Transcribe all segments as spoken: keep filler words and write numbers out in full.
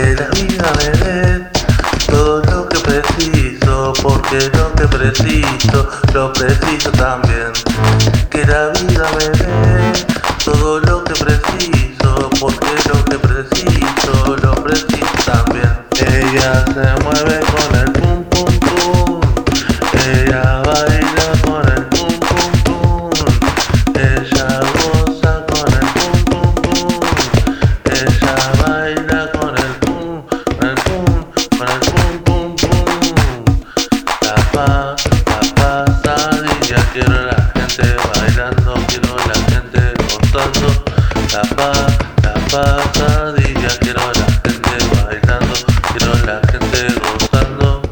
Que la vida me dé todo lo que preciso, porque lo que preciso, lo preciso también. Que la vida me dé todo lo que preciso, porque lo que preciso, lo preciso también. Ella se mueve con el pum pum pum, ella baila con el pum pum pum, ella goza con el pum pum pum, ella baila con el pum, con el pum, con el pum pum pum. La pa, la pasadilla, quiero la gente bailando, quiero la gente gozando. La pa, la pasadilla, quiero la gente bailando, quiero la gente gozando.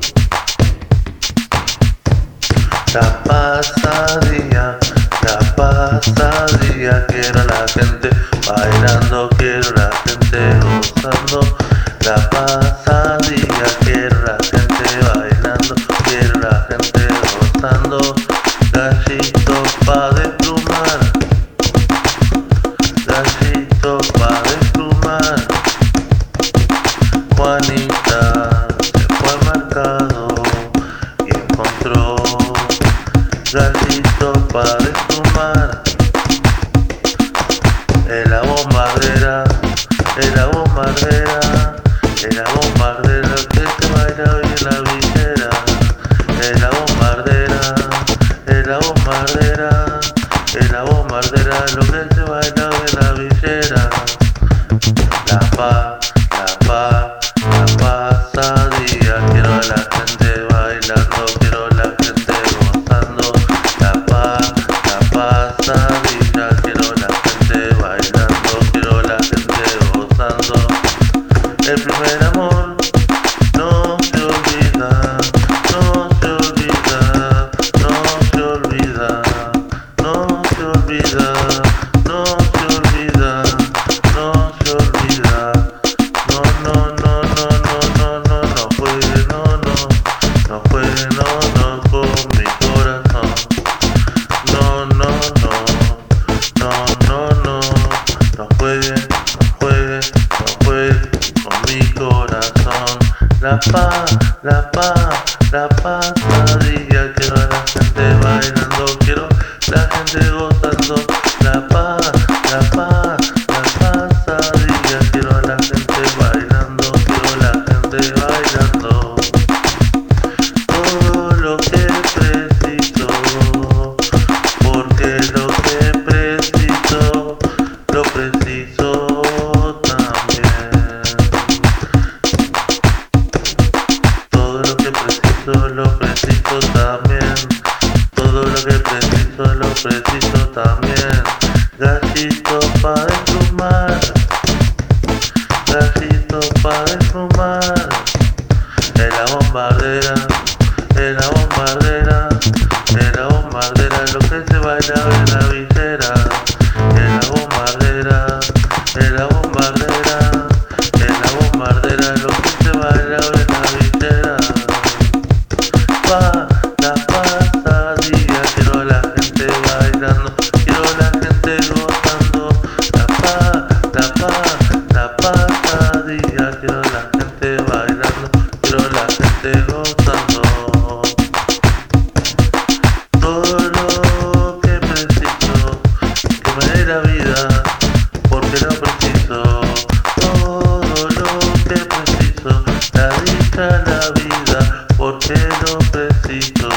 La pasadilla, la pasadilla, quiero la gente bailando, quiero la gente gozando. La pasadilla, quiero la gente bailando, quiero la gente gozando. Gallito pa' desplumar, gallito pa' desplumar. Juanita se fue al mercado y encontró gallito pa' desplumar. En la bombardera, en la bombardera, en la bombardera que se baila hoy en la villera. En la bombardera, en la bombardera, en la bombardera lo que se baila hoy en la villera. La pa, la pa, la pasadilla, quiero a la gente bailando, quiero a la gente gozando. La pa, la pasadilla, quiero a la gente bailando, quiero a la gente gozando. El primer amor no se olvida, no se olvida, no se olvida, no se olvida, no se olvida, no se olvida. No, no, no, no, no, no, no, no puede, no, no, no puede, no, no con mi corazón. No, no, no, no, no, no, no puede, no puede, no puede con mi corazón. La pa, la pa, la pasadilla, quiero a la gente bailando, quiero la gente gozando. La pa, la pa, la pasadilla, quiero a la gente bailando, quiero la gente bailando. Todo lo que preciso, porque lo que preciso, lo preciso también. Todo lo que preciso, lo preciso también. Todo lo que preciso, lo preciso también. Gallito pa' desplumar, gallito pa' desplumar. En la bombardera, en la bombardera, en la bombardera lo que se baila en la visera. En la bombardera, en la bombardera, en la bombardera lo que se baila en la visera. Pa, la pasadilla, quiero a la gente bailando, quiero a la gente gozando. La pa, la pa, la pasadilla, quiero a la gente bailando, quiero a la gente gozando. Todo lo que preciso, que me dé la vida, porque lo preciso. Todo lo que preciso, la dicha, la vida, porque lo preciso.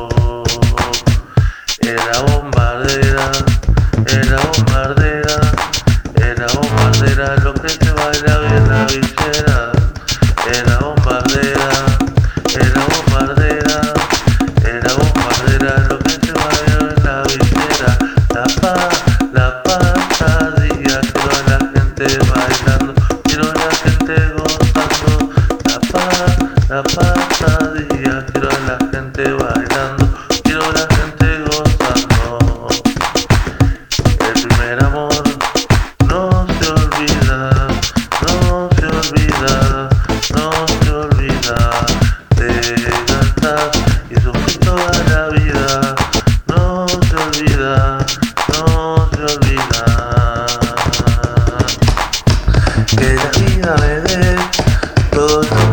En la bombardera, en la bombardera, en la bombardera lo que se baila bien la villera. En la bombardera, en la bombardera, en la bombardera lo que se baila bien la villera. La pa, la pasadilla, quiero a la gente bailando, quiero a la gente gozando. La pa, la pasadilla, quiero a la gente bailando, quiero a la gente gozando. El primer amor no se olvida, no se olvida, no se olvida. De gastar y sufrir toda la vida, no se olvida, no se olvida. Que la vida me dé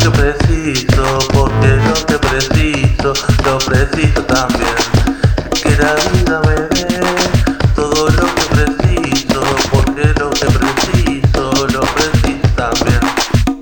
que preciso, porque lo que preciso, lo preciso también. Que la vida